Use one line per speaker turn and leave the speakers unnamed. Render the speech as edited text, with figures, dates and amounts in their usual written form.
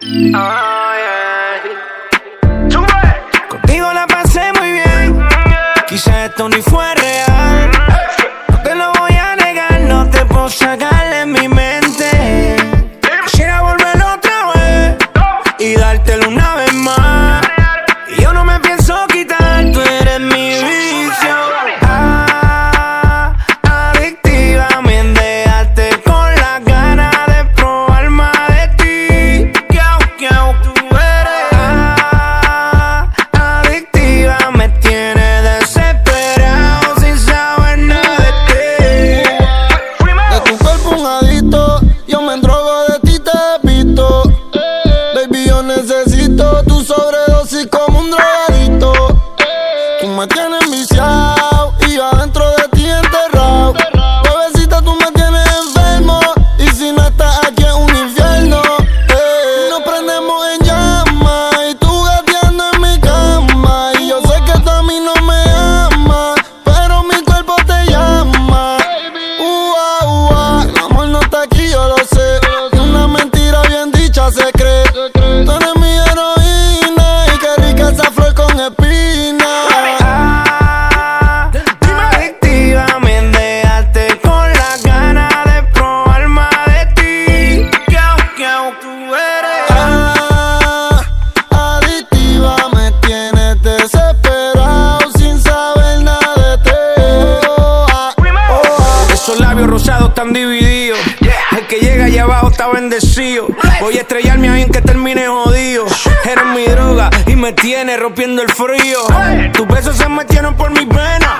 Contigo la pasé muy bien. Quizás esto ni fue real. No te lo voy a negar, no te puedo sacar de mi mente. Quisiera volver otra vez y dártelo una vez más. Y yo no me pienso quitar, tú eres mi vicio. Adictiva, me dejaste con las ganas de probar más de ti. Tú eres adictiva, me tienes desesperado sin saber nada de ti.
De tu cuerpo un adicto, yo me endrogo de ti, te he visto. Baby, yo necesito tu sobredosis como un drogadicto. Tú me tienes viciado y yo adentro de ti enterrado. Bebecita, tú me tienes enfermo y si no estás aquí es un infierno. Nos prendemos en llamas y tú gateando en mi cama. Y yo sé que tú a mí no me amas, pero mi cuerpo te llama. El amor no está aquí, yo lo sé. Y una mentira bien dicha se cree. Tú eres mi heroína y qué rica esa flor con espina.
Adictiva, me dejaste con las ganas de probar más de ti. Tú eres
Adictiva, me tienes desesperado sin saber nada de ti.
Esos labios rosados están divididos. El que llega allá abajo está bendecido. Voy a estrellarme ahí en que termine jodido. Eres mi droga y me tienes rompiendo el frío. Tus besos se metieron por mis venas.